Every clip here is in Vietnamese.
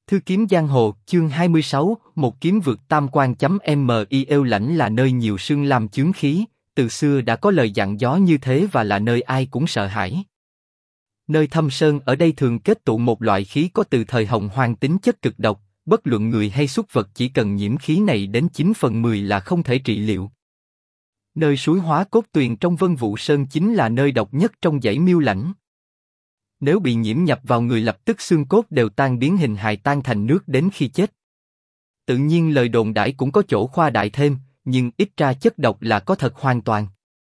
Thư kiếm giang hồ, chương 26, một kiếm vượt tam quan.mi Yêu Lãnh là nơi nhiều sương lam chướng khí, từ xưa đã có lời dặn gió như thế và là nơi ai cũng sợ hãi. Nơi thâm sơn ở đây thường kết tụ một loại khí có từ thời Hồng Hoang tính chất cực độc, bất luận người hay súc vật chỉ cần nhiễm khí này đến 9/10 là không thể trị liệu. Nơi suối Hóa Cốt Tuyền trong Vân Vũ Sơn chính là nơi độc nhất trong dãy Miêu Lãnh. Nếu bị nhiễm nhập vào người lập tức xương cốt đều tan biến, hình hài tan thành nước đến khi chết. Tự nhiên lời đồn đãi cũng có chỗ khoa đại thêm, nhưng ít ra chất độc là có thật hoàn toàn.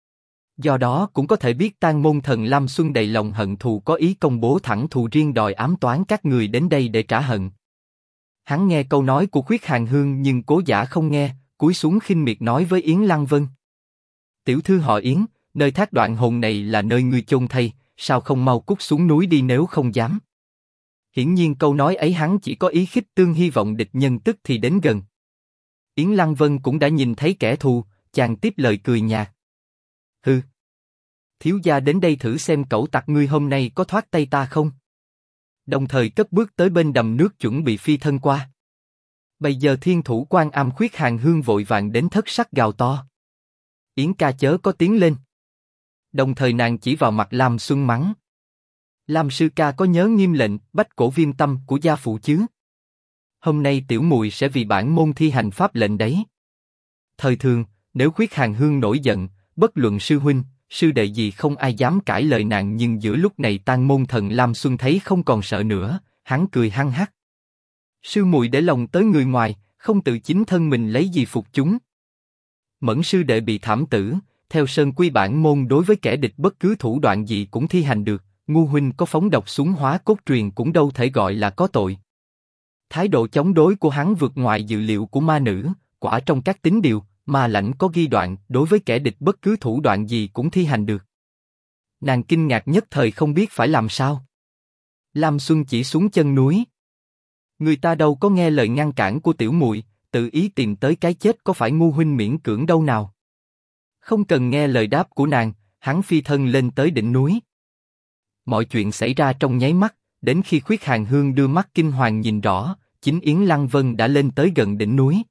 Do đó cũng có thể biết Tang Môn Thần Lam Xuân đầy lòng hận thù có ý công bố thẳng thù riêng đòi ám toán các người đến đây để trả hận. Hắn nghe câu nói của Khuyết Hàn Hương nhưng cố giả không nghe, cúi xuống khinh miệt nói với Yến Lăng Vân: "Tiểu thư họ Yến, nơi thác đoạn hồn này là nơi ngươi chôn thây, sao không mau cút xuống núi đi nếu không dám?" Hiển nhiên câu nói ấy hắn chỉ có ý khích tương, hy vọng địch nhân tức thì đến gần. Yến Lăng Vân cũng đã nhìn thấy kẻ thù, chàng tiếp lời cười nhạt: "Hừ, thiếu gia đến đây thử xem cẩu tặc ngươi hôm nay có thoát tay ta không?" Đồng thời cất bước tới bên đầm nước chuẩn bị phi thân qua. Bây giờ thiên thủ Quan Am Khuyết Hàn Hương vội vàng đến thất sắc gào to: "Yến ca chớ có tiến lên!" Đồng thời nàng chỉ vào mặt Lam Xuân mắng: "Lam sư ca có nhớ nghiêm lệnh bách cổ viêm tâm của gia phụ chứ? Hôm nay tiểu mùi sẽ vì bản môn thi hành pháp lệnh đấy." Thời thường, nếu Khuyết Hàn Hương nổi giận, bất luận sư huynh, sư đệ gì không ai dám cãi lời nàng, nhưng giữa lúc này Tang Môn Thần Lam Xuân thấy không còn sợ nữa, hắn cười hăng hắc: "Sư muội để lòng tới người ngoài, không tự chính thân mình lấy gì phục chúng. Mẫn sư đệ bị thảm tử, theo sơn quy bản môn đối với kẻ địch bất cứ thủ đoạn gì cũng thi hành được, ngu huynh có phóng độc xuống Hóa Cốt Truyền cũng đâu thể gọi là có tội." Thái độ chống đối của hắn vượt ngoài dự liệu của ma nữ, quả trong các tín điều, Ma Lãnh có ghi đoạn đối với kẻ địch bất cứ thủ đoạn gì cũng thi hành được. Nàng kinh ngạc nhất thời không biết phải làm sao. Lam Xuân chỉ xuống chân núi: "Người ta đâu có nghe lời ngăn cản của tiểu muội, tự ý tìm tới cái chết, có phải ngu huynh miễn cưỡng đâu nào?" Không cần nghe lời đáp của nàng, hắn phi thân lên tới đỉnh núi. Mọi chuyện xảy ra trong nháy mắt, đến khi Khuyết Hàn Hương đưa mắt kinh hoàng nhìn rõ, chính Yến Lăng Vân đã lên tới gần đỉnh núi.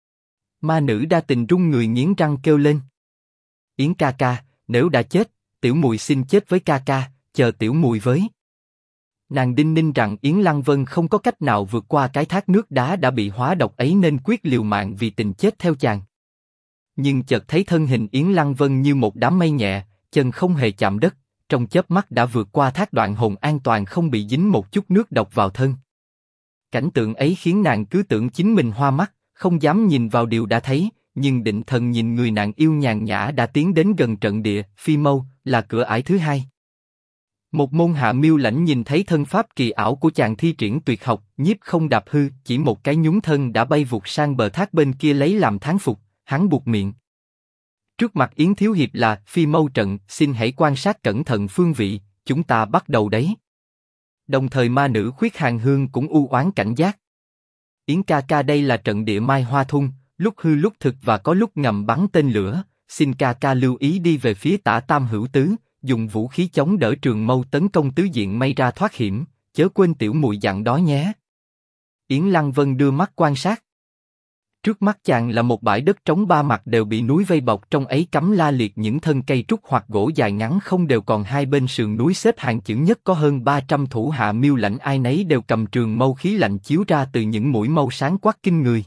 Ma nữ đa tình run người nghiến răng kêu lên: "Yến ca ca, nếu đã chết, tiểu mùi xin chết với ca ca, chờ tiểu mùi với." Nàng đinh ninh rằng Yến Lăng Vân không có cách nào vượt qua cái thác nước đá đã bị hóa độc ấy nên quyết liều mạng vì tình chết theo chàng. Nhưng chợt thấy thân hình Yến Lăng Vân như một đám mây nhẹ, chân không hề chạm đất, trong chớp mắt đã vượt qua thác đoạn hồn an toàn, không bị dính một chút nước độc vào thân. Cảnh tượng ấy khiến nàng cứ tưởng chính mình hoa mắt, không dám nhìn vào điều đã thấy, nhưng định thần nhìn người nàng yêu nhàn nhã đã tiến đến gần trận địa Phi Mâu, là cửa ải thứ hai. Một môn hạ Miêu Lãnh nhìn thấy thân pháp kỳ ảo của chàng thi triển tuyệt học nhiếp không đạp hư, chỉ một cái nhún thân đã bay vụt sang bờ thác bên kia lấy làm thán phục. Hắn buột miệng: "Trước mặt Yến thiếu hiệp là Phi Mâu trận, xin hãy quan sát cẩn thận phương vị, chúng ta bắt đầu đấy." Đồng thời ma nữ Khuyết Hàn Hương cũng u oán cảnh giác: "Yến ca ca, đây là trận địa Mai Hoa Thung, lúc hư lúc thực và có lúc ngầm bắn tên lửa, xin ca ca lưu ý đi về phía tả tam hữu tứ, dùng vũ khí chống đỡ trường mâu tấn công tứ diện may ra thoát hiểm, chớ quên tiểu muội dặn đó nhé." Yến Lăng Vân đưa mắt quan sát. Trước mắt chàng là một bãi đất trống, ba mặt đều bị núi vây bọc, trong ấy cắm la liệt những thân cây trúc hoặc gỗ dài ngắn không đều, còn hai bên sườn núi xếp hàng chữ nhất có hơn 300 thủ hạ Miêu Lãnh, ai nấy đều cầm trường mâu, khí lạnh chiếu ra từ những mũi mâu sáng quắc kinh người.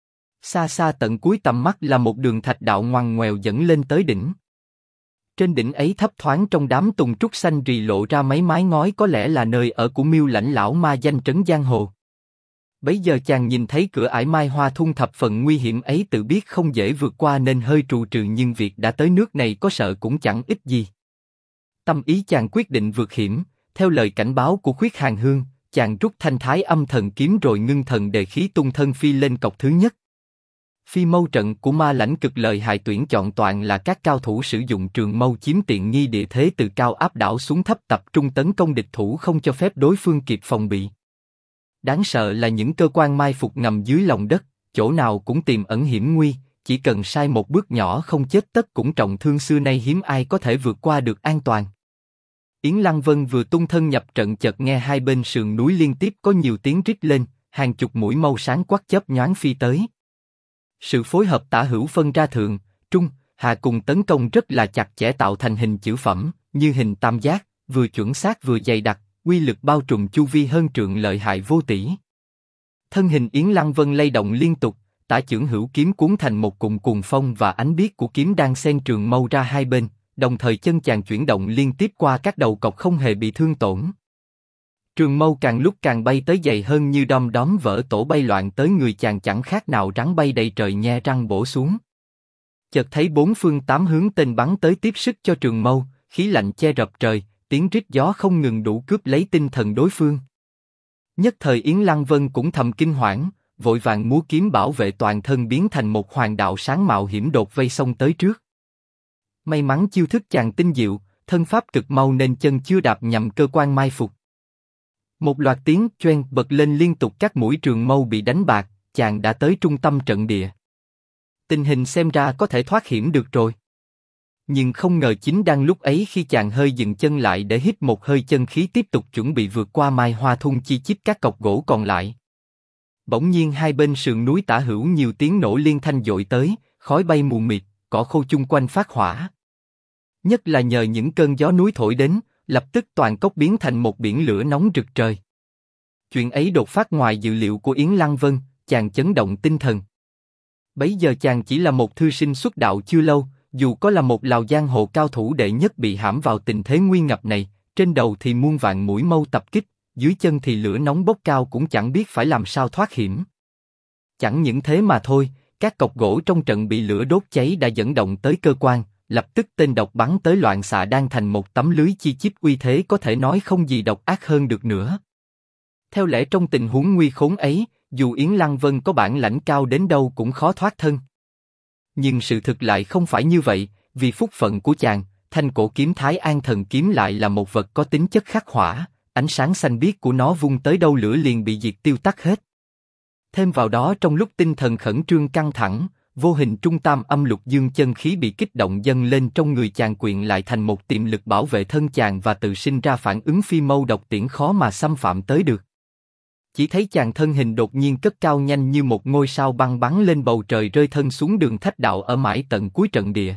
Xa xa tận cuối tầm mắt là một đường thạch đạo ngoằn ngoèo dẫn lên tới đỉnh. Trên đỉnh ấy thấp thoáng trong đám tùng trúc xanh rì lộ ra mấy mái ngói, có lẽ là nơi ở của Miêu Lãnh lão ma danh trấn giang hồ. Bấy giờ chàng nhìn thấy cửa ải Mai Hoa Thung thập phần nguy hiểm ấy, tự biết không dễ vượt qua nên hơi trù trừ, nhưng việc đã tới nước này có sợ cũng chẳng ích gì. Tâm ý chàng quyết định vượt hiểm, theo lời cảnh báo của Khuyết Hàn Hương, chàng rút thanh Thái Âm Thần kiếm rồi ngưng thần đề khí tung thân phi lên cọc thứ nhất. Phi Mâu trận của Ma Lãnh cực lợi hại, tuyển chọn toàn là các cao thủ sử dụng trường mâu chiếm tiện nghi, địa thế từ cao áp đảo xuống thấp, tập trung tấn công địch thủ, không cho phép đối phương kịp phòng bị. Đáng sợ là những cơ quan mai phục ngầm dưới lòng đất, chỗ nào cũng tiềm ẩn hiểm nguy, chỉ cần sai một bước nhỏ không chết tất cũng trọng thương, xưa nay hiếm ai có thể vượt qua được an toàn. Yến Lăng Vân vừa tung thân nhập trận chợt nghe hai bên sườn núi liên tiếp có nhiều tiếng rít lên, hàng chục mũi mâu sáng quắc chớp nhoáng phi tới. Sự phối hợp tả hữu phân ra thượng, trung, hạ cùng tấn công rất là chặt chẽ tạo thành hình chữ phẩm, như hình tam giác, vừa chuẩn xác vừa dày đặc, uy lực bao trùm chu vi hơn trượng lợi hại vô tỷ. Thân hình Yến Lăng Vân lay động liên tục, tả chưởng hữu kiếm cuốn thành một cụm cuồng phong và ánh biếc của kiếm đang xen trường mâu ra hai bên, đồng thời chân chàng chuyển động liên tiếp qua các đầu cọc không hề bị thương tổn. Trường mâu càng lúc càng bay tới dày hơn như đom đóm vỡ tổ bay loạn tới người chàng chẳng khác nào rắn bay đầy trời nhe răng bổ xuống. Chợt thấy bốn phương tám hướng tên bắn tới tiếp sức cho trường mâu, khí lạnh che rập trời, tiếng rít gió không ngừng đủ cướp lấy tinh thần đối phương. Nhất thời Yến Lăng Vân cũng thầm kinh hoảng, vội vàng múa kiếm bảo vệ toàn thân biến thành một hoàng đạo sáng mạo hiểm đột vây xông tới trước. May mắn chiêu thức chàng tinh diệu, thân pháp cực mau nên chân chưa đạp nhằm cơ quan mai phục. Một loạt tiếng choeng bật lên liên tục, các mũi trường mâu bị đánh bạc, chàng đã tới trung tâm trận địa. Tình hình xem ra có thể thoát hiểm được rồi. Nhưng không ngờ chính đang lúc ấy khi chàng hơi dừng chân lại để hít một hơi chân khí tiếp tục chuẩn bị vượt qua mai hoa thun chi chít các cọc gỗ còn lại. Bỗng nhiên hai bên sườn núi tả hữu nhiều tiếng nổ liên thanh dội tới, khói bay mù mịt, cỏ khô chung quanh phát hỏa. Nhất là nhờ những cơn gió núi thổi đến, lập tức toàn cốc biến thành một biển lửa nóng rực trời. Chuyện ấy đột phát ngoài dự liệu của Yến Lăng Vân, chàng chấn động tinh thần. Bấy giờ chàng chỉ là một thư sinh xuất đạo chưa lâu, dù có là một lào giang hồ cao thủ đệ nhất bị hãm vào tình thế nguy ngập này, trên đầu thì muôn vạn mũi mâu tập kích, dưới chân thì lửa nóng bốc cao cũng chẳng biết phải làm sao thoát hiểm. Chẳng những thế mà thôi, các cọc gỗ trong trận bị lửa đốt cháy đã dẫn động tới cơ quan, lập tức tên độc bắn tới loạn xạ đang thành một tấm lưới chi chít uy thế có thể nói không gì độc ác hơn được nữa. Theo lẽ trong tình huống nguy khốn ấy, dù Yến Lăng Vân có bản lãnh cao đến đâu cũng khó thoát thân. Nhưng sự thực lại không phải như vậy, vì phúc phận của chàng, thanh cổ kiếm Thái An Thần Kiếm lại là một vật có tính chất khắc hỏa, ánh sáng xanh biếc của nó vung tới đâu lửa liền bị diệt tiêu tắt hết. Thêm vào đó trong lúc tinh thần khẩn trương căng thẳng, vô hình trung tam âm lục dương chân khí bị kích động dâng lên trong người chàng, quyện lại thành một tiềm lực bảo vệ thân chàng và tự sinh ra phản ứng phi mâu độc tiễn khó mà xâm phạm tới được. Chỉ thấy chàng thân hình đột nhiên cất cao nhanh như một ngôi sao băng bắn lên bầu trời, rơi thân xuống đường thách đạo ở mãi tận cuối trận địa.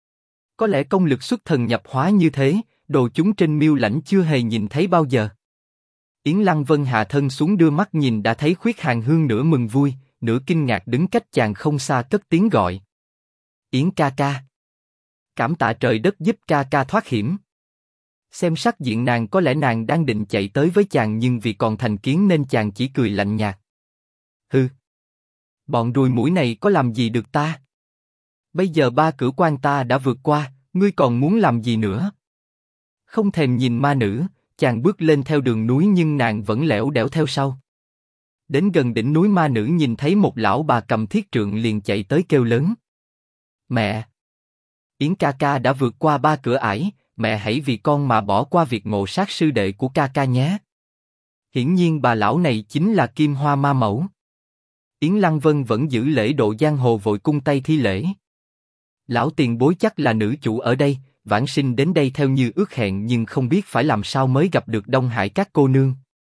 Có lẽ công lực xuất thần nhập hóa như thế, đồ chúng trên Miêu Lãnh chưa hề nhìn thấy bao giờ. Yến Lăng Vân hạ thân xuống đưa mắt nhìn đã thấy Khuyết Hàn Hương nửa mừng vui, nửa kinh ngạc đứng cách chàng không xa cất tiếng gọi. Yến ca ca. Cảm tạ trời đất giúp ca ca thoát hiểm. Xem sắc diện nàng có lẽ nàng đang định chạy tới với chàng, nhưng vì còn thành kiến nên chàng chỉ cười lạnh nhạt. Hừ. Bọn ruồi muỗi này có làm gì được ta? Bây giờ 3 cửa quan ta đã vượt qua, ngươi còn muốn làm gì nữa? Không thèm nhìn ma nữ, chàng bước lên theo đường núi nhưng nàng vẫn lẻo đẻo theo sau. Đến gần đỉnh núi ma nữ nhìn thấy một lão bà cầm thiết trượng liền chạy tới kêu lớn. Mẹ! Yến ca ca đã vượt qua 3 cửa ải, mẹ hãy vì con mà bỏ qua việc ngộ sát sư đệ của ca ca nhé. Hiển nhiên bà lão này chính là Kim Hoa Ma Mẫu. Yến Lăng Vân vẫn giữ lễ độ giang hồ vội cung tay thi lễ. Lão tiền bối chắc là nữ chủ ở đây, vãng sinh đến đây theo như ước hẹn nhưng không biết phải làm sao mới gặp được Đông Hải các cô nương.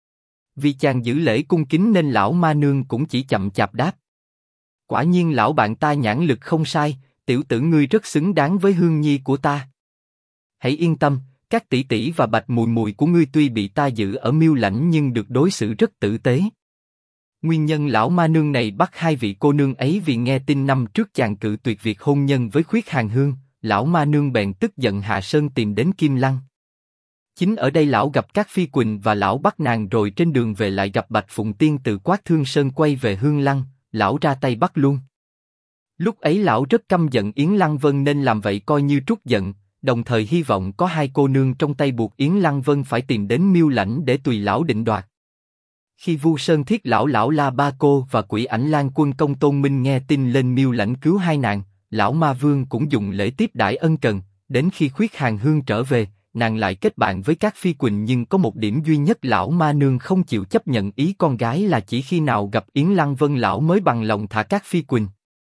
Vì chàng giữ lễ cung kính nên lão ma nương cũng chỉ chậm chạp đáp. Quả nhiên lão bạn ta nhãn lực không sai, tiểu tử ngươi rất xứng đáng với Hương Nhi của ta. Hãy yên tâm, các tỷ tỷ và bạch mùi mùi của ngươi tuy bị ta giữ ở Miêu Lãnh nhưng được đối xử rất tử tế. Nguyên nhân lão ma nương này bắt 2 vị cô nương ấy vì nghe tin năm trước chàng cự tuyệt việc hôn nhân với Khuyết Hàn Hương, lão ma nương bèn tức giận hạ sơn tìm đến Kim Lăng. Chính ở đây lão gặp các Phi Quỳnh và lão bắt nàng, rồi trên đường về lại gặp Bạch Phụng Tiên từ Quát Thương Sơn quay về Hương Lăng, lão ra tay bắt luôn. Lúc ấy lão rất căm giận Yến Lăng Vân nên làm vậy coi như trút giận, đồng thời hy vọng có 2 cô nương trong tay buộc Yến Lăng Vân phải tìm đến Miêu Lãnh để tùy lão định đoạt. Khi Vu Sơn Thiết lão La Ba Cô và Quỷ Ảnh Lan Quân Công Tôn Minh nghe tin lên Miêu Lãnh cứu 2 nàng, lão ma vương cũng dùng lễ tiếp đãi ân cần. Đến khi Khuyết Hàn Hương trở về, nàng lại kết bạn với các Phi Quỳnh, nhưng có một điểm duy nhất lão ma nương không chịu chấp nhận ý con gái là chỉ khi nào gặp Yến Lăng Vân lão mới bằng lòng thả các Phi Quỳnh.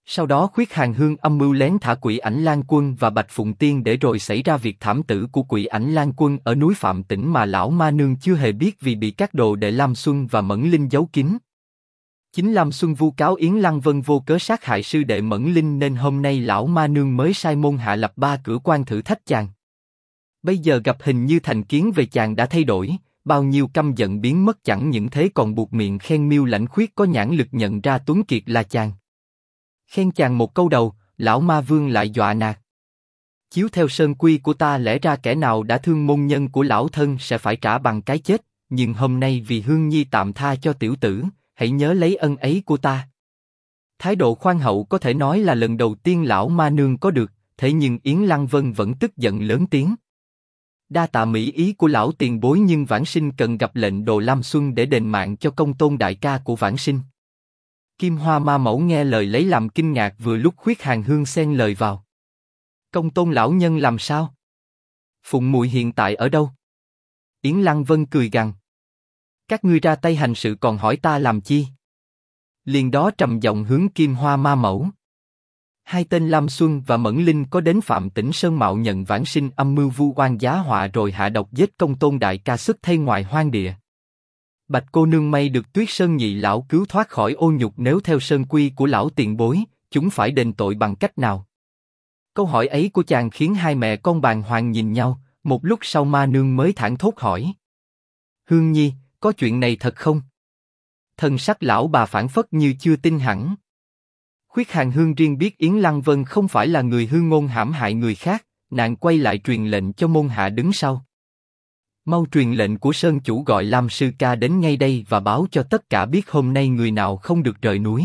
Sau đó Khuyết Hàn Hương âm mưu lén thả Quỷ Ảnh Lan Quân và Bạch Phụng Tiên để rồi xảy ra việc thảm tử của Quỷ Ảnh Lan Quân ở núi Phạm Tĩnh mà lão ma nương chưa hề biết vì bị các đồ đệ Lam Xuân và Mẫn Linh giấu kín. Chính Lam Xuân vu cáo Yến Lăng Vân vô cớ sát hại sư đệ Mẫn Linh nên hôm nay lão ma nương mới sai môn hạ lập 3 cửa quan thử thách chàng. Bây giờ gặp hình như thành kiến về chàng đã thay đổi, bao nhiêu căm giận biến mất chẳng những thế còn buộc miệng khen Miêu Lãnh Khuyết có nhãn lực nhận ra Tuấn Kiệt là chàng. Khen chàng một câu đầu, lão ma vương lại dọa nạt. Chiếu theo sơn quy của ta lẽ ra kẻ nào đã thương môn nhân của lão thân sẽ phải trả bằng cái chết, nhưng hôm nay vì Hương Nhi tạm tha cho tiểu tử, hãy nhớ lấy ân ấy của ta. Thái độ khoan hậu có thể nói là lần đầu tiên lão ma nương có được, thế nhưng Yến Lăng Vân vẫn tức giận lớn tiếng. Đa tạ mỹ ý của lão tiền bối nhưng Vãn Sinh cần gặp lệnh Đồ Lam Xuân để đền mạng cho công tôn đại ca của Vãn Sinh. Kim Hoa Ma Mẫu nghe lời lấy làm kinh ngạc vừa lúc Khuyết Hàn Hương xen lời vào. Công tôn lão nhân làm sao? Phụng muội hiện tại ở đâu? Yến Lăng Vân cười gằn. Các ngươi ra tay hành sự còn hỏi ta làm chi? Liền đó trầm giọng hướng Kim Hoa Ma Mẫu. Hai tên Lam Xuân và Mẫn Linh có đến Phạm Tĩnh Sơn mạo nhận Vãn Sinh âm mưu vu oan giá họa rồi hạ độc giết công tôn đại ca sức thay ngoài hoang địa. Bạch cô nương may được Tuyết Sơn nhị lão cứu thoát khỏi ô nhục nếu theo sơn quy của lão tiền bối, chúng phải đền tội bằng cách nào? Câu hỏi ấy của chàng khiến hai mẹ con bàng hoàng nhìn nhau, một lúc sau ma nương mới thảng thốt hỏi. Hương Nhi, có chuyện này thật không? Thần sắc lão bà phảng phất như chưa tin hẳn. Khuyết Hàn Hương riêng biết Yến Lăng Vân không phải là người hư ngôn hãm hại người khác, nàng quay lại truyền lệnh cho môn hạ đứng sau. Mau truyền lệnh của Sơn chủ gọi Lam Sư Ca đến ngay đây và báo cho tất cả biết hôm nay người nào không được rời núi.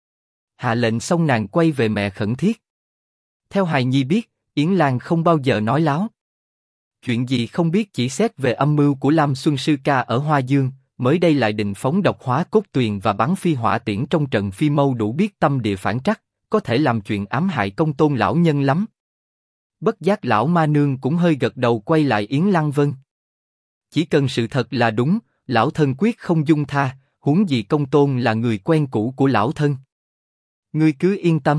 Hạ lệnh xong nàng quay về mẹ khẩn thiết. Theo hài nhi biết, Yến Lan không bao giờ nói láo. Chuyện gì không biết chỉ xét về âm mưu của Lam Xuân Sư Ca ở Hoa Dương, mới đây lại định phóng độc hóa cốt tuyền và bắn phi hỏa tiễn trong trận phi mâu đủ biết tâm địa phản trắc, có thể làm chuyện ám hại công tôn lão nhân lắm. Bất giác lão ma nương cũng hơi gật đầu quay lại Yến Lăng Vân. Chỉ cần sự thật là đúng, lão thân quyết không dung tha, huống gì công tôn là người quen cũ của lão thân. Ngươi cứ yên tâm.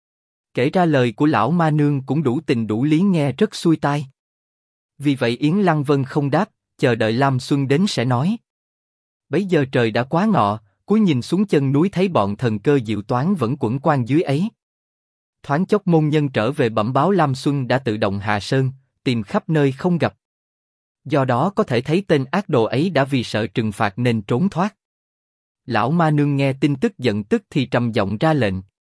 Kể ra lời của lão ma nương cũng đủ tình đủ lý nghe rất xuôi tai. Vì vậy Yến Lăng Vân không đáp, chờ đợi Lam Xuân đến sẽ nói. Bấy giờ trời đã quá ngọ, cúi nhìn xuống chân núi thấy bọn thần cơ diệu toán vẫn quẩn quang dưới ấy. Thoáng chốc môn nhân trở về bẩm báo Lam Xuân đã tự động hạ sơn, tìm khắp nơi không gặp. Do đó có thể thấy tên ác đồ ấy đã vì sợ trừng phạt nên trốn thoát. Lão ma nương nghe tin tức giận tức thì trầm giọng ra lệnh.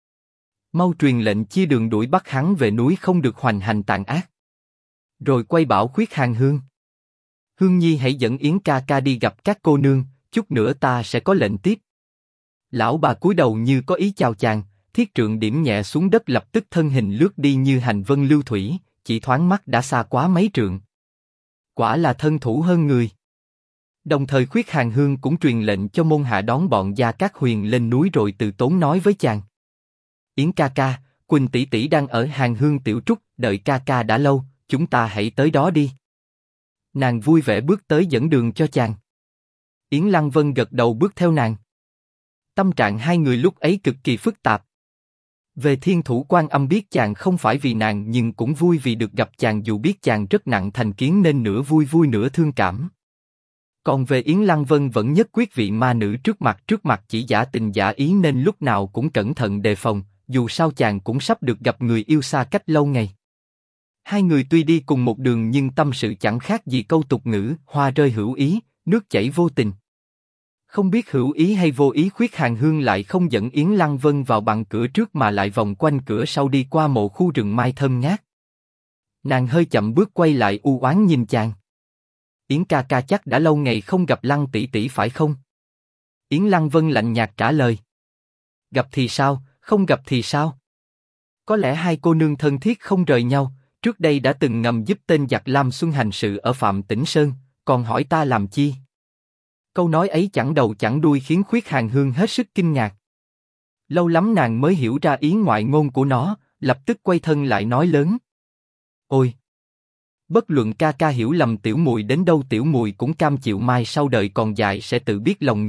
Mau truyền lệnh chia đường đuổi bắt hắn về núi không được hoành hành tàn ác. Rồi quay bảo Khuyết Hàn Hương. Hương Nhi hãy dẫn Yến ca ca đi gặp các cô nương, chút nữa ta sẽ có lệnh tiếp. Lão bà cúi đầu như có ý chào chàng, thiết trượng điểm nhẹ xuống đất lập tức thân hình lướt đi như hành vân lưu thủy, chỉ thoáng mắt đã xa quá mấy trượng. Quả là thân thủ hơn người. Đồng thời Khuyết Hàn Hương cũng truyền lệnh cho môn hạ đón bọn Gia Cát Huyền lên núi rồi từ tốn nói với chàng. Yến ca ca, Quỳnh tỷ tỷ đang ở Hàn Hương Tiểu Trúc, đợi ca ca đã lâu, chúng ta hãy tới đó đi. Nàng vui vẻ bước tới dẫn đường cho chàng. Yến Lăng Vân gật đầu bước theo nàng. Tâm trạng hai người lúc ấy cực kỳ phức tạp. Về Thiên Thủ Quan Âm biết chàng không phải vì nàng nhưng cũng vui vì được gặp chàng dù biết chàng rất nặng thành kiến nên nửa vui vui nửa thương cảm. Còn về Yến Lăng Vân vẫn nhất quyết vị ma nữ trước mặt chỉ giả tình giả ý nên lúc nào cũng cẩn thận đề phòng, dù sao chàng cũng sắp được gặp người yêu xa cách lâu ngày. Hai người tuy đi cùng một đường nhưng tâm sự chẳng khác gì câu tục ngữ, hoa rơi hữu ý, nước chảy vô tình. Không biết hữu ý hay vô ý Khuyết Hàn Hương lại không dẫn Yến Lăng Vân vào bằng cửa trước mà lại vòng quanh cửa sau đi qua một khu rừng mai thơm ngát. Nàng hơi chậm bước quay lại u oán nhìn chàng. Yến ca ca chắc đã lâu ngày không gặp Lăng tỷ tỷ phải không? Yến Lăng Vân lạnh nhạt trả lời. Gặp thì sao, không gặp thì sao? Có lẽ hai cô nương thân thiết không rời nhau, trước đây đã từng ngầm giúp tên giặc Lam Xuân hành sự ở Phạm Tĩnh Sơn, còn hỏi ta làm chi? Câu nói ấy chẳng đầu chẳng đuôi khiến Khuyết Hàn Hương hết sức kinh ngạc. Lâu lắm nàng mới hiểu ra ý ngoại ngôn của nó, lập tức quay thân lại nói lớn. Ôi! Bất luận ca ca hiểu lầm tiểu muội đến đâu tiểu muội cũng cam chịu mai sau đời còn dài sẽ tự biết lòng người,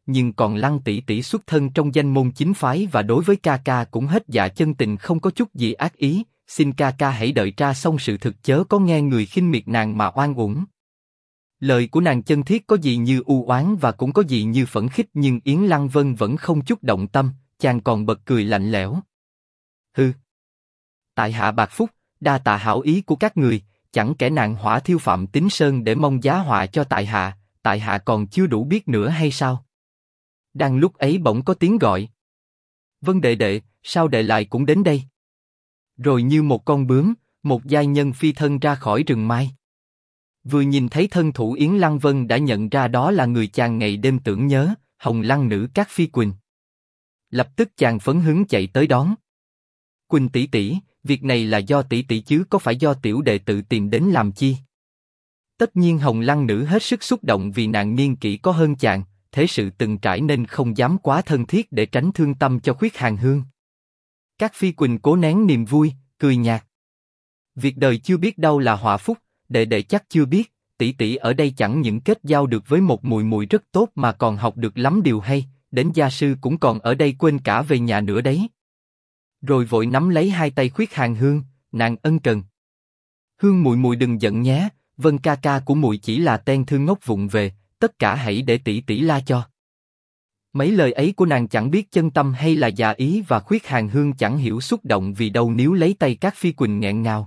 nhưng còn Lăng tỷ tỷ xuất thân trong danh môn chính phái và đối với ca ca cũng hết dạ chân tình không có chút gì ác ý, xin ca ca hãy đợi tra xong sự thực chớ có nghe người khinh miệt nàng mà oan uổng. Lời của nàng chân thiết có gì như u oán và cũng có gì như phẫn khích nhưng Yến Lăng Vân vẫn không chút động tâm, chàng còn bật cười lạnh lẽo. Hừ. Tại hạ bạc phúc, đa tạ hảo ý của các người, chẳng kẻ nạn hỏa thiêu Phạm Tín Sơn để mong giá họa cho tại hạ còn chưa đủ biết nữa hay sao? Đang lúc ấy bỗng có tiếng gọi. Vân đệ đệ, sao đệ lại cũng đến đây? Rồi như một con bướm, một giai nhân phi thân ra khỏi rừng mai. Vừa nhìn thấy thân thủ Yến Lăng Vân đã nhận ra đó là người chàng ngày đêm tưởng nhớ, Hồng Lăng nữ Cát Phi Quỳnh. Lập tức chàng phấn hứng chạy tới đón. Quỳnh tỷ tỷ, việc này là do tỷ tỷ chứ có phải do tiểu đệ tự tìm đến làm chi? Tất nhiên Hồng Lăng nữ hết sức xúc động vì nàng niên kỷ có hơn chàng, thế sự từng trải nên không dám quá thân thiết để tránh thương tâm cho Khuyết Hàn Hương. Cát Phi Quỳnh cố nén niềm vui, cười nhạt. Việc đời chưa biết đâu là họa phúc, đệ đệ chắc chưa biết, tỷ tỷ ở đây chẳng những kết giao được với một muội muội rất tốt mà còn học được lắm điều hay, đến gia sư cũng còn ở đây quên cả về nhà nữa đấy. Rồi vội nắm lấy hai tay Khuyết Hàn Hương, nàng ân cần. Hương muội muội đừng giận nhé, Vân ca ca của muội chỉ là ten thư ngốc vụng về, tất cả hãy để tỷ tỷ la cho. Mấy lời ấy của nàng chẳng biết chân tâm hay là giả ý và Khuyết Hàn Hương chẳng hiểu xúc động vì đâu níu lấy tay Cát Phi Quỳnh nghẹn ngào.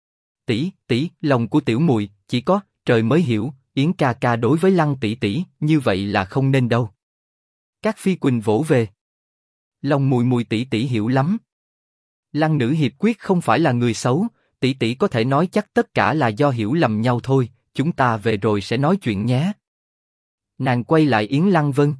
Tỷ, lòng của tiểu muội chỉ có trời mới hiểu, Yến ca ca đối với Lăng tỷ tỷ như vậy là không nên đâu. Cát Phi Quỳnh vỗ về. Lòng muội muội tỷ tỷ hiểu lắm. Lăng nữ hiệp quyết không phải là người xấu, tỷ tỷ có thể nói chắc tất cả là do hiểu lầm nhau thôi, chúng ta về rồi sẽ nói chuyện nhé. Nàng quay lại Yến Lăng Vân.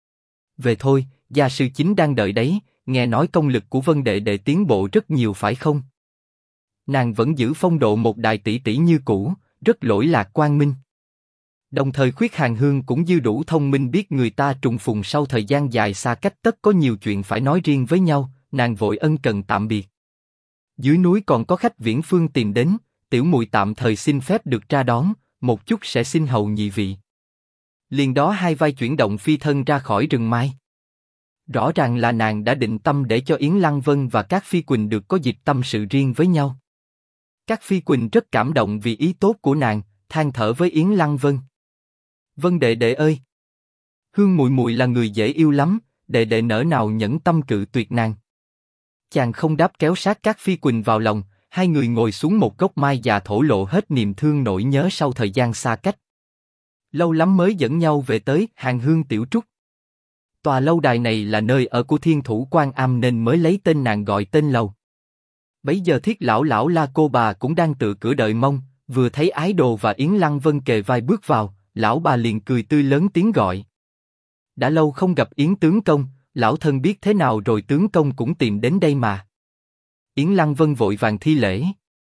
Về thôi, gia sư chính đang đợi đấy, nghe nói công lực của Vân đệ đệ tiến bộ rất nhiều phải không? Nàng vẫn giữ phong độ một đại tỷ tỷ như cũ, rất lỗi lạc quang minh. Đồng thời Khuyết Hàn Hương cũng dư đủ thông minh biết người ta trùng phùng sau thời gian dài xa cách tất có nhiều chuyện phải nói riêng với nhau, nàng vội ân cần tạm biệt. Dưới núi còn có khách viễn phương tìm đến, tiểu muội tạm thời xin phép được ra đón, một chút sẽ xin hầu nhị vị. Liền đó hai vai chuyển động phi thân ra khỏi rừng mai. Rõ ràng là nàng đã định tâm để cho Yến Lăng Vân và Cát Phi Quỳnh được có dịp tâm sự riêng với nhau. Cát Phi Quỳnh rất cảm động vì ý tốt của nàng, than thở với Yến Lăng Vân. Vân đệ đệ ơi, Hương muội muội là người dễ yêu lắm, đệ đệ nỡ nào nhẫn tâm cự tuyệt nàng. Chàng không đáp kéo sát Cát Phi Quỳnh vào lòng, hai người ngồi xuống một gốc mai già thổ lộ hết niềm thương nỗi nhớ sau thời gian xa cách. Lâu lắm mới dẫn nhau về tới Hàn Hương Tiểu Trúc. Tòa lâu đài này là nơi ở của Thiên Thủ Quan Am nên mới lấy tên nàng gọi tên lầu. Bấy giờ Thiết lão La Cô bà cũng đang tựa cửa đợi mong, vừa thấy Ái Đồ và Yến Lăng Vân kề vai bước vào, lão bà liền cười tươi lớn tiếng gọi. Đã lâu không gặp Yến tướng công, lão thân biết thế nào rồi tướng công cũng tìm đến đây mà. Yến Lăng Vân vội vàng thi lễ.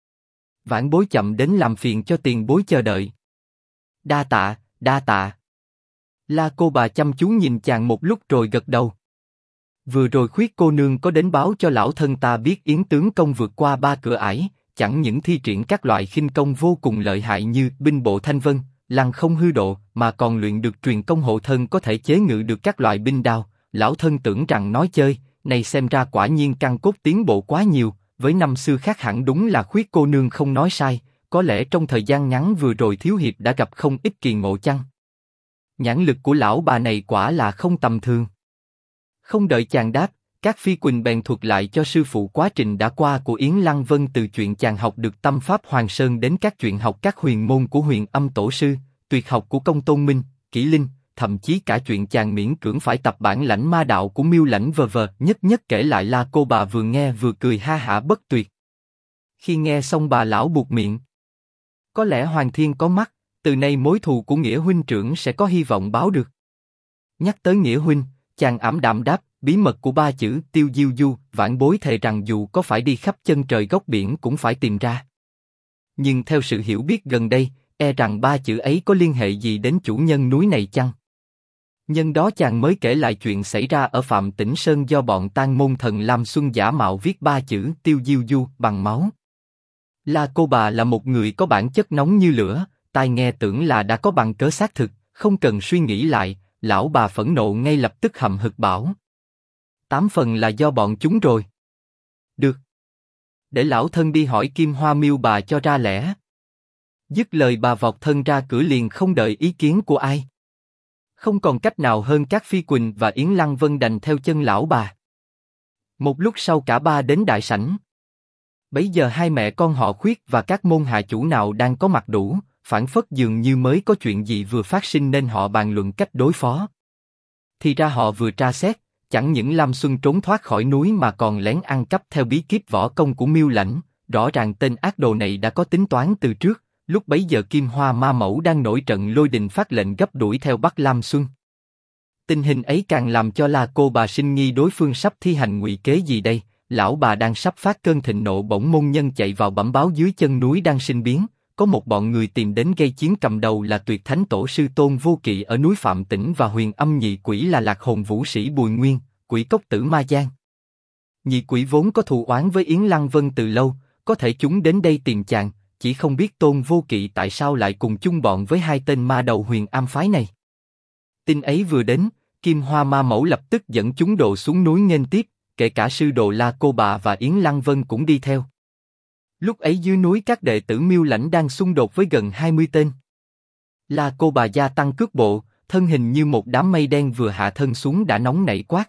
Vãn bối chậm đến làm phiền cho tiền bối chờ đợi. Đa tạ, đa tạ. La cô bà chăm chú nhìn chàng một lúc rồi gật đầu. Vừa rồi Khuyết cô nương có đến báo cho lão thân ta biết Yến tướng công vượt qua 3 cửa ải, chẳng những thi triển các loại khinh công vô cùng lợi hại như binh bộ thanh vân, lăng không hư độ, mà còn luyện được truyền công hộ thân có thể chế ngự được các loại binh đao. Lão thân tưởng rằng nói chơi, này xem ra quả nhiên căn cốt tiến bộ quá nhiều, với năm xưa khác hẳn đúng là Khuyết cô nương không nói sai, có lẽ trong thời gian ngắn vừa rồi thiếu hiệp đã gặp không ít kỳ ngộ chăng. Nhãn lực của lão bà này quả là không tầm thường. Không đợi chàng đáp, Cát Phi Quỳnh bèn thuật lại cho sư phụ quá trình đã qua của Yến Lăng Vân từ chuyện chàng học được tâm pháp Hoàng Sơn đến các chuyện học các huyền môn của Huyền Âm Tổ sư, tuyệt học của Công Tôn Minh, Kỷ Linh, thậm chí cả chuyện chàng miễn cưỡng phải tập bản lãnh ma đạo của Miêu Lãnh nhất nhất kể lại. La cô bà vừa nghe vừa cười ha hả bất tuyệt. Khi nghe xong bà lão buột miệng. Có lẽ Hoàng Thiên có mắt, từ nay mối thù của Nghĩa huynh trưởng sẽ có hy vọng báo được. Nhắc tới Nghĩa huynh, chàng ảm đạm đáp, bí mật của 3 chữ Tiêu Diêu Du, vãn bối thề rằng dù có phải đi khắp chân trời góc biển cũng phải tìm ra. Nhưng theo sự hiểu biết gần đây, e rằng 3 chữ ấy có liên hệ gì đến chủ nhân núi này chăng? Nhân đó chàng mới kể lại chuyện xảy ra ở Phạm Tĩnh Sơn do bọn Tang Môn Thần Lam Xuân giả mạo viết 3 chữ Tiêu Diêu Du bằng máu. La cô bà là một người có bản chất nóng như lửa, tai nghe tưởng là đã có bằng cớ xác thực, không cần suy nghĩ lại, lão bà phẫn nộ ngay lập tức hậm hực bảo. 8 phần là do bọn chúng rồi. Được. Để lão thân đi hỏi Kim Hoa Miêu bà cho ra lẽ. Dứt lời bà vọt thân ra cửa liền không đợi ý kiến của ai. Không còn cách nào hơn các Phi Quỳnh và Yến Lăng Vân đành theo chân lão bà. Một lúc sau cả ba đến đại sảnh. Bấy giờ hai mẹ con họ Khuyết và các môn hạ chủ nào đang có mặt đủ, phảng phất dường như mới có chuyện gì vừa phát sinh nên họ bàn luận cách đối phó. Thì ra họ vừa tra xét, chẳng những Lam Xuân trốn thoát khỏi núi mà còn lén ăn cắp theo bí kíp võ công của Miêu Lãnh, rõ ràng tên ác đồ này đã có tính toán từ trước. Lúc bấy giờ Kim Hoa Ma Mẫu đang nổi trận lôi đình phát lệnh gấp đuổi theo bắt Lam Xuân. Tình hình ấy càng làm cho La Cô Bà sinh nghi đối phương sắp thi hành ngụy kế gì đây. Lão bà đang sắp phát cơn thịnh nộ bỗng môn nhân chạy vào bẩm báo dưới chân núi đang sinh biến, có một bọn người tìm đến gây chiến, cầm đầu là Tuyệt Thánh Tổ sư Tôn Vô Kỵ ở núi Phạm Tĩnh và Huyền Âm Nhị Quỷ là Lạc Hồn Vũ Sĩ Bùi Nguyên, Quỷ Cốc Tử Ma Giang. Nhị Quỷ vốn có thù oán với Yến Lăng Vân từ lâu, có thể chúng đến đây tìm chàng, chỉ không biết Tôn Vô Kỵ tại sao lại cùng chung bọn với hai tên ma đầu Huyền Am phái này. Tin ấy vừa đến, Kim Hoa Ma Mẫu lập tức dẫn chúng đồ xuống núi nghênh tiếp, kể cả sư đồ La Cô Bà và Yến Lăng Vân cũng đi theo. Lúc ấy dưới núi các đệ tử Miêu Lãnh đang xung đột với gần 20 tên. La Cô Bà gia tăng cước bộ, thân hình như một đám mây đen vừa hạ thân xuống đã nóng nảy quát.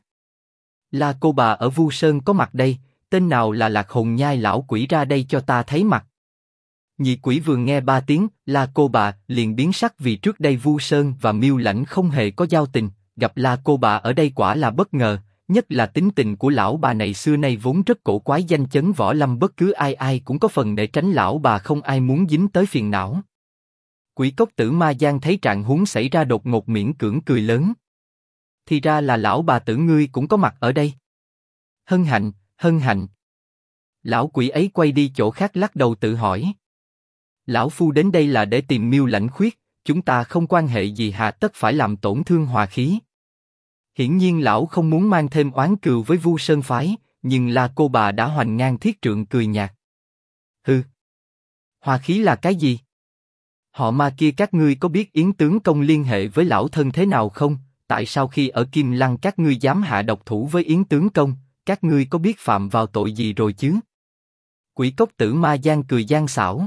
La Cô Bà ở Vu Sơn có mặt đây, tên nào là Lạc Hồn Nhai lão quỷ ra đây cho ta thấy mặt. Nhị Quỷ vừa nghe 3 tiếng La Cô Bà liền biến sắc, vì trước đây Vu Sơn và Miêu Lãnh không hề có giao tình, gặp La Cô Bà ở đây quả là bất ngờ, nhất là tính tình của lão bà này xưa nay vốn rất cổ quái, danh chấn võ lâm bất cứ ai ai cũng có phần để tránh lão bà, không ai muốn dính tới phiền não. Quỷ Cốc Tử Ma Giang thấy trạng huống xảy ra đột ngột miễn cưỡng cười lớn. Thì ra là lão bà tử ngươi cũng có mặt ở đây. Hân hạnh, hân hạnh. Lão quỷ ấy quay đi chỗ khác lắc đầu tự hỏi. Lão phu đến đây là để tìm Miêu Lãnh Khuyết, chúng ta không quan hệ gì, hà tất phải làm tổn thương hòa khí. Hiển nhiên lão không muốn mang thêm oán cừu với Vu Sơn phái, nhưng La Cô Bà đã hoành ngang thiết trượng cười nhạt. Hừ. Hòa khí là cái gì? Họ Ma kia các ngươi có biết Yến tướng công liên hệ với lão thân thế nào không? Tại sao khi ở Kim Lăng các ngươi dám hạ độc thủ với Yến tướng công? Các ngươi có biết phạm vào tội gì rồi chứ? Quỷ Cốc Tử Ma Giang cười gian xảo.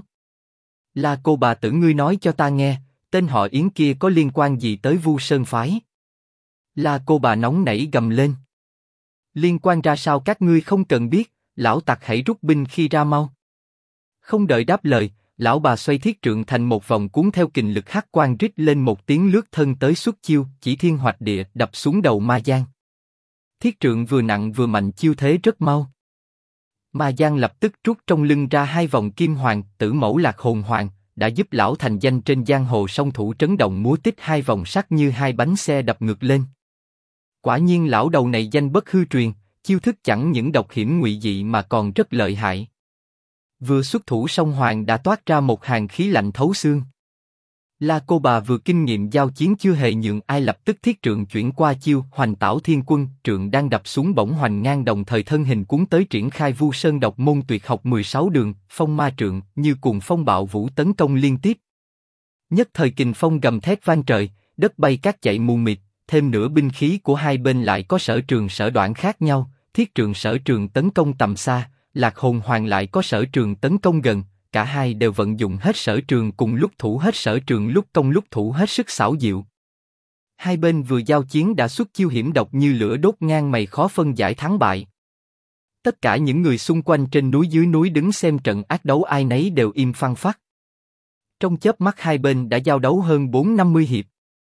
La Cô Bà tử ngươi nói cho ta nghe, tên họ Yến kia có liên quan gì tới Vu Sơn phái? La Cô Bà nóng nảy gầm lên. Liên quan ra sao các ngươi không cần biết, lão tặc hãy rút binh khi ra mau. Không đợi đáp lời, lão bà xoay thiết trượng thành một vòng cuốn theo kình lực hắc quang rít lên một tiếng, lướt thân tới xuất chiêu, chỉ thiên hoạch địa đập xuống đầu Ma Giang. Thiết trượng vừa nặng vừa mạnh, chiêu thế rất mau. Ma Giang lập tức rút trong lưng ra 2 vòng kim hoàng, Tử Mẫu Lạc Hồn Hoàng, đã giúp lão thành danh trên giang hồ song thủ trấn động múa tích, 2 vòng sắc như 2 bánh xe đập ngược lên. Quả nhiên lão đầu này danh bất hư truyền, chiêu thức chẳng những độc hiểm ngụy dị mà còn rất lợi hại. Vừa xuất thủ song hoàng đã toát ra một hàng khí lạnh thấu xương. La Cô Bà vừa kinh nghiệm giao chiến chưa hề nhượng ai, lập tức thiết trượng chuyển qua chiêu Hoành Tảo Thiên Quân, trượng đang đập xuống bỗng hoành ngang, đồng thời thân hình cuốn tới triển khai Vu Sơn độc môn tuyệt học 16 đường, Phong Ma Trượng, như cuồng phong bạo vũ tấn công liên tiếp. Nhất thời kình phong gầm thét vang trời, đất bay cát chạy mù mịt, thêm nữa binh khí của hai bên lại có sở trường sở đoạn khác nhau, thiết trượng sở trường tấn công tầm xa, Lạc Hồn Hoàng lại có sở trường tấn công gần. Cả hai đều vận dụng hết sở trường, cùng lúc thủ hết sở trường, lúc công lúc thủ hết sức xảo diệu. Hai bên vừa giao chiến đã xuất chiêu hiểm độc như lửa đốt ngang mày, khó phân giải thắng bại. Tất cả những người xung quanh trên núi dưới núi đứng xem trận ác đấu ai nấy đều im phăng phắc. Trong chớp mắt hai bên đã giao đấu hơn 4-50 hiệp.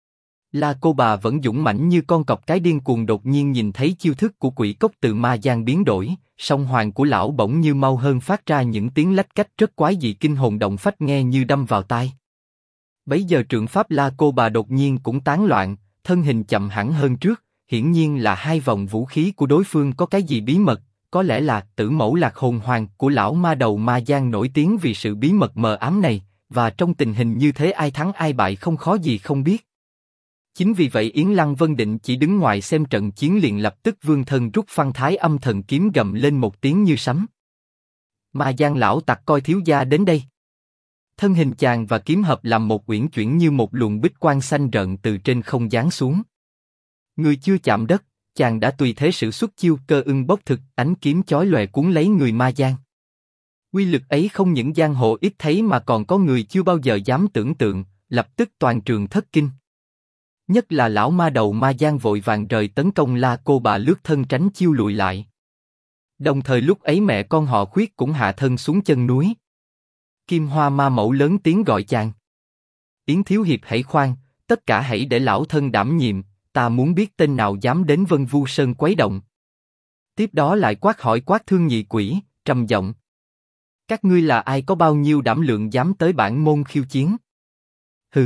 La Cô Bà vẫn dũng mãnh như con cọp cái điên cuồng, đột nhiên nhìn thấy chiêu thức của Quỷ Cốc Tử Ma Giang biến đổi, song hoàng của lão bỗng như mau hơn, phát ra những tiếng lách cách rất quái dị, kinh hồn động phách, nghe như đâm vào tai. Bấy giờ trượng pháp La Cô Bà đột nhiên cũng tán loạn, thân hình chậm hẳn hơn trước, hiển nhiên là 2 vòng vũ khí của đối phương có cái gì bí mật, có lẽ là Tử Mẫu Lạc Hồn Hoàng của lão ma đầu Ma Giang nổi tiếng vì sự bí mật mờ ám này, và trong tình hình như thế ai thắng ai bại không khó gì không biết. Chính vì vậy Yến Lăng Vân định chỉ đứng ngoài xem trận chiến, liền lập tức vươn thân rút Phăng Thái Âm Thần Kiếm, gầm lên một tiếng như sấm. Ma Giang lão tặc coi thiếu gia đến đây. Thân hình chàng và kiếm hợp làm một uyển chuyển như một luồng bích quang xanh rợn từ trên không giáng xuống. Người chưa chạm đất, chàng đã tùy thế sử xuất chiêu cơ ưng bốc thực, ánh kiếm chói lòe cuốn lấy người ma giang. Uy lực ấy không những giang hồ ít thấy mà còn có người chưa bao giờ dám tưởng tượng, lập tức toàn trường thất kinh. Nhất là lão ma đầu ma giang vội vàng rời tấn công La Cô Bà lướt thân tránh chiêu lùi lại. Đồng thời lúc ấy mẹ con họ Khuyết cũng hạ thân xuống chân núi. Kim Hoa ma mẫu lớn tiếng gọi chàng. Yến thiếu hiệp hãy khoan, tất cả hãy để lão thân đảm nhiệm, ta muốn biết tên nào dám đến Vân Vu Sơn quấy động. Tiếp đó lại quát hỏi Quát Thương nhị quỷ, trầm giọng. Các ngươi là ai, có bao nhiêu đảm lượng dám tới bản môn khiêu chiến? Hừ.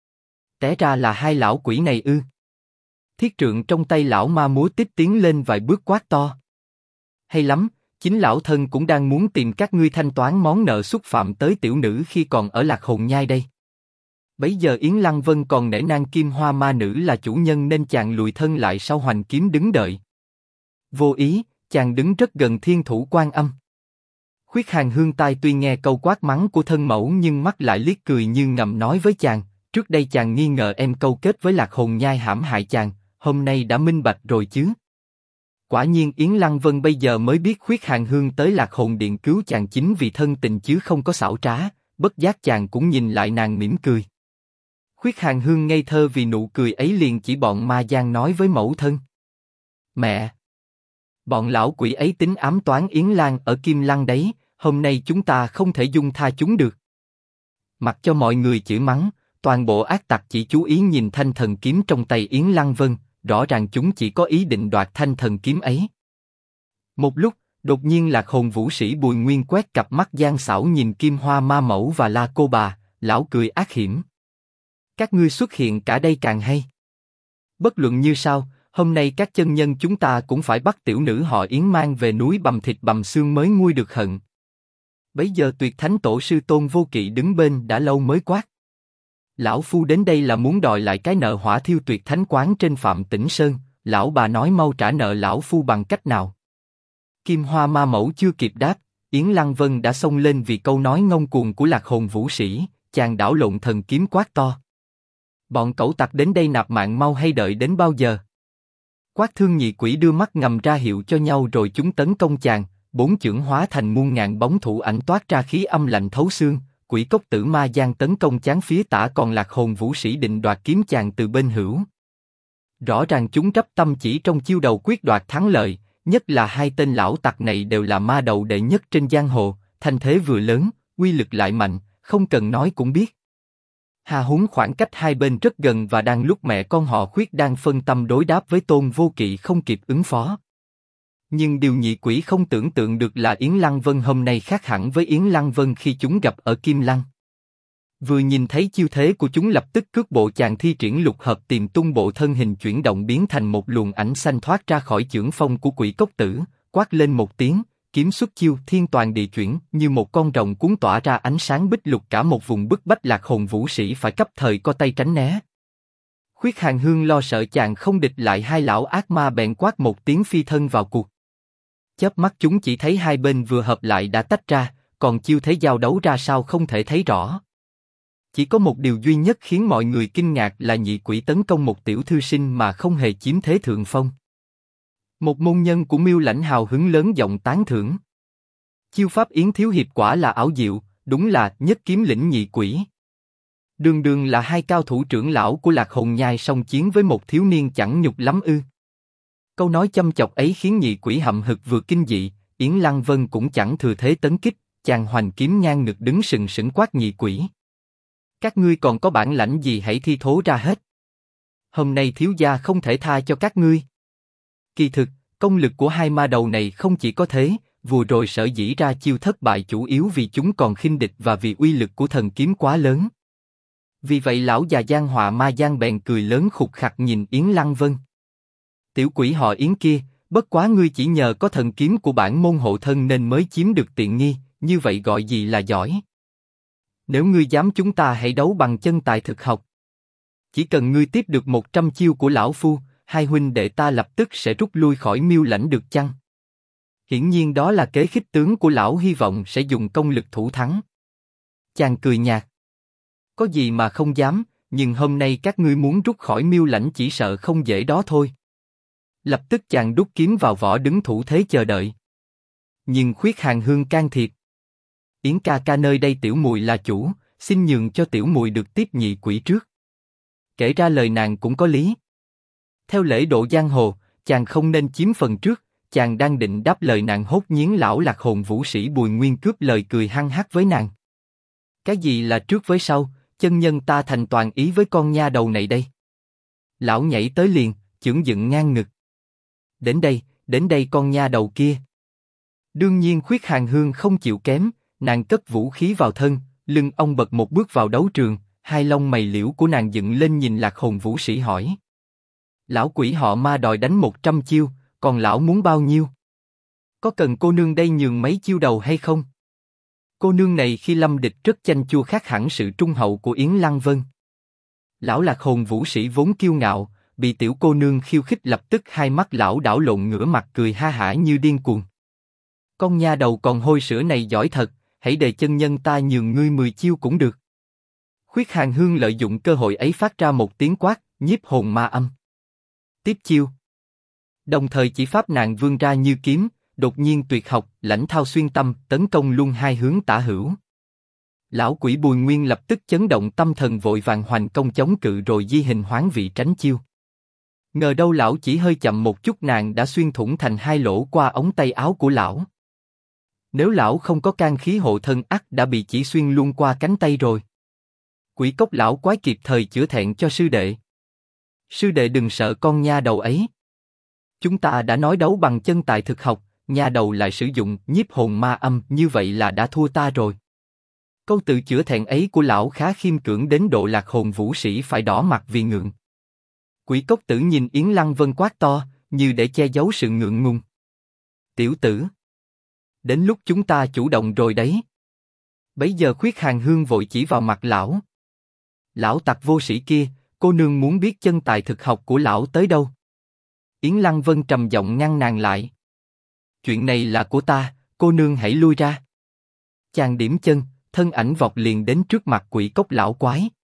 Té ra là hai lão quỷ này ư? Thiết trượng trong tay lão ma múa tiếp tiến lên vài bước quát to. Hay lắm, chính lão thân cũng đang muốn tìm các ngươi thanh toán món nợ xúc phạm tới tiểu nữ khi còn ở Lạc Hồn Nhai đây. Bấy giờ Yến Lăng Vân còn nể nang Kim Hoa ma nữ là chủ nhân nên chàng lùi thân lại sau hoành kiếm đứng đợi. Vô ý, chàng đứng rất gần Thiên Thủ Quan Âm. Khuyết Hàn Hương tai tuy nghe câu quát mắng của thân mẫu nhưng mắt lại liếc cười như ngầm nói với chàng, trước đây chàng nghi ngờ em câu kết với Lạc Hồn Nhai hãm hại chàng, hôm nay đã minh bạch rồi chứ. Quả nhiên Yến Lăng Vân bây giờ mới biết Khuyết Hàn Hương tới Lạc Hồn Điện cứu chàng chính vì thân tình chứ không có xảo trá, bất giác chàng cũng nhìn lại nàng mỉm cười. Khuyết Hàn Hương ngây thơ vì nụ cười ấy liền chỉ bọn ma giang nói với mẫu thân. Mẹ! Bọn lão quỷ ấy tính ám toán Yến Lan ở Kim Lăng đấy, hôm nay chúng ta không thể dung tha chúng được. Mặc cho mọi người chửi mắng, toàn bộ ác tặc chỉ chú ý nhìn thanh thần kiếm trong tay Yến Lăng Vân, rõ ràng chúng chỉ có ý định đoạt thanh thần kiếm ấy. Một lúc, đột nhiên Lạc Hồn Vũ Sĩ Bùi Nguyên quét cặp mắt gian xảo nhìn Kim Hoa ma mẫu và La Cô Bà, lão cười ác hiểm. Các ngươi xuất hiện cả đây càng hay. Bất luận như sao, hôm nay các chân nhân chúng ta cũng phải bắt tiểu nữ họ Yến mang về núi bầm thịt bầm xương mới nguôi được hận. Bấy giờ Tuyệt Thánh Tổ sư Tôn Vô Kỵ đứng bên đã lâu mới quát. Lão phu đến đây là muốn đòi lại cái nợ hỏa thiêu Tuyệt Thánh quán trên Phạm Tĩnh Sơn, lão bà nói mau trả nợ lão phu bằng cách nào. Kim Hoa ma mẫu chưa kịp đáp, Yến Lăng Vân đã xông lên vì câu nói ngông cuồng của Lạc Hồn Vũ Sĩ, chàng đảo lộn thần kiếm quát to. Bọn cẩu tặc đến đây nạp mạng mau hay đợi đến bao giờ? Quát Thương nhị quỷ đưa mắt ngầm ra hiệu cho nhau rồi chúng tấn công chàng, bốn chưởng hóa thành muôn ngàn bóng thủ ảnh toát ra khí âm lạnh thấu xương, quỷ cốc tử ma giang tấn công chán phía tả còn Lạc Hồn Vũ Sĩ định đoạt kiếm chàng từ bên hữu. Rõ ràng chúng chấp tâm chỉ trong chiêu đầu quyết đoạt thắng lợi, nhất là hai tên lão tặc này đều là ma đầu đệ nhất trên giang hồ, thanh thế vừa lớn, uy lực lại mạnh, không cần nói cũng biết. Hà huống khoảng cách hai bên rất gần và đang lúc mẹ con họ Khuyết đang phân tâm đối đáp với Tôn Vô Kỵ không kịp ứng phó. Nhưng điều nhị quỷ không tưởng tượng được là Yến Lăng Vân hôm nay khác hẳn với Yến Lăng Vân khi chúng gặp ở Kim Lăng. Vừa nhìn thấy chiêu thế của chúng lập tức cước bộ chàng thi triển lục hợp tìm tung bộ thân hình chuyển động biến thành một luồng ảnh xanh thoát ra khỏi chưởng phong của quỷ cốc tử, quát lên một tiếng, kiếm xuất chiêu thiên toàn địa chuyển như một con rồng cuốn tỏa ra ánh sáng bích lục cả một vùng bức bách Lạc Hồn Vũ Sĩ phải cấp thời co tay tránh né. Khuyết Hàn Hương lo sợ chàng không địch lại hai lão ác ma bèn quát một tiếng phi thân vào cuộc. Chớp mắt chúng chỉ thấy hai bên vừa hợp lại đã tách ra, còn chiêu thế giao đấu ra sao không thể thấy rõ. Chỉ có một điều duy nhất khiến mọi người kinh ngạc là nhị quỷ tấn công một tiểu thư sinh mà không hề chiếm thế thượng phong. Một môn nhân của Miêu Lãnh hào hứng lớn giọng tán thưởng. Chiêu pháp Yến thiếu hiệp quả là ảo diệu, đúng là nhất kiếm lĩnh nhị quỷ. Đường đường là hai cao thủ trưởng lão của Lạc Hồn Nhai song chiến với một thiếu niên chẳng nhục lắm ư? Câu nói châm chọc ấy khiến nhị quỷ hậm hực vừa kinh dị, Yến Lăng Vân cũng chẳng thừa thế tấn kích, chàng hoành kiếm ngang ngực đứng sừng sững quát nhị quỷ. Các ngươi còn có bản lãnh gì hãy thi thố ra hết. Hôm nay thiếu gia không thể tha cho các ngươi. Kỳ thực, công lực của hai ma đầu này không chỉ có thế, vừa rồi sở dĩ ra chiêu thất bại chủ yếu vì chúng còn khinh địch và vì uy lực của thần kiếm quá lớn. Vì vậy lão già Giang Họa Ma Giang bèn cười lớn khục khặc nhìn Yến Lăng Vân. Tiểu quỷ họ Yến kia, bất quá ngươi chỉ nhờ có thần kiếm của bản môn hộ thân nên mới chiếm được tiện nghi, như vậy gọi gì là giỏi? Nếu ngươi dám chúng ta hãy đấu bằng chân tài thực học. Chỉ cần ngươi tiếp được 100 chiêu của lão phu, hai huynh đệ ta lập tức sẽ rút lui khỏi Miêu Lãnh được chăng? Hiển nhiên đó là kế khích tướng của lão hy vọng sẽ dùng công lực thủ thắng. Chàng cười nhạt. Có gì mà không dám, nhưng hôm nay các ngươi muốn rút khỏi Miêu Lãnh chỉ sợ không dễ đó thôi. Lập tức chàng đút kiếm vào vỏ đứng thủ thế chờ đợi. Nhưng Khuyết Hàn Hương can thiệp. Yến ca ca nơi đây tiểu muội là chủ, xin nhường cho tiểu muội được tiếp nhị quỷ trước. Kể ra lời nàng cũng có lý. Theo lễ độ giang hồ, chàng không nên chiếm phần trước. Chàng đang định đáp lời nàng, hốt nhiên lão lạc hồn vũ sĩ Bùi Nguyên cướp lời cười hăng hắc với nàng. Cái gì là trước với sau, chân nhân ta thành toàn ý với con nha đầu này đây. Lão nhảy tới liền, chưởng dựng ngang ngực. Đến đây con nha đầu kia. Đương nhiên Khuyết Hàn Hương không chịu kém, nàng cất vũ khí vào thân, lưng ông bật một bước vào đấu trường, hai lông mày liễu của nàng dựng lên nhìn lạc hồn vũ sĩ hỏi. Lão quỷ họ Ma đòi đánh 100 chiêu, còn lão muốn bao nhiêu? Có cần cô nương đây nhường mấy chiêu đầu hay không? Cô nương này khi lâm địch rất chanh chua, khác hẳn sự trung hậu của Yến Lăng Vân. Lão lạc hồn vũ sĩ vốn kiêu ngạo, bị tiểu cô nương khiêu khích lập tức hai mắt lão đảo lộn, ngửa mặt cười ha hả như điên cuồng. Con nha đầu còn hôi sữa này giỏi thật, hãy để chân nhân ta nhường ngươi 10 chiêu cũng được. Khuyết Hàn Hương lợi dụng cơ hội ấy phát ra một tiếng quát, nhiếp hồn ma âm. Tiếp chiêu. Đồng thời chỉ pháp nàng vươn ra như kiếm, đột nhiên tuyệt học, lãnh thao xuyên tâm, tấn công luôn hai hướng tả hữu. Lão quỷ Bùi Nguyên lập tức chấn động tâm thần, vội vàng hoành công chống cự rồi di hình hoán vị tránh chiêu. Ngờ đâu lão chỉ hơi chậm một chút, nàng đã xuyên thủng thành hai lỗ qua ống tay áo của lão. Nếu lão không có can khí hộ thân ắt đã bị chỉ xuyên luôn qua cánh tay rồi. Quỷ cốc lão quái kịp thời chữa thẹn cho sư đệ. Sư đệ đừng sợ con nha đầu ấy. Chúng ta đã nói đấu bằng chân tài thực học, nha đầu lại sử dụng nhiếp hồn ma âm, như vậy là đã thua ta rồi. Câu tự chữa thẹn ấy của lão khá khiêm cưỡng đến độ lạc hồn vũ sĩ phải đỏ mặt vì ngượng. Quỷ cốc tử nhìn Yến Lăng Vân quát to, như để che giấu sự ngượng ngùng. Tiểu tử, đến lúc chúng ta chủ động rồi đấy. Bấy giờ Khuyết Hàn Hương vội chỉ vào mặt lão. Lão tặc vô sĩ kia, cô nương muốn biết chân tài thực học của lão tới đâu? Yến Lăng Vân trầm giọng ngăn nàng lại. Chuyện này là của ta, cô nương hãy lui ra. Chàng điểm chân, thân ảnh vọt liền đến trước mặt quỷ cốc lão quái.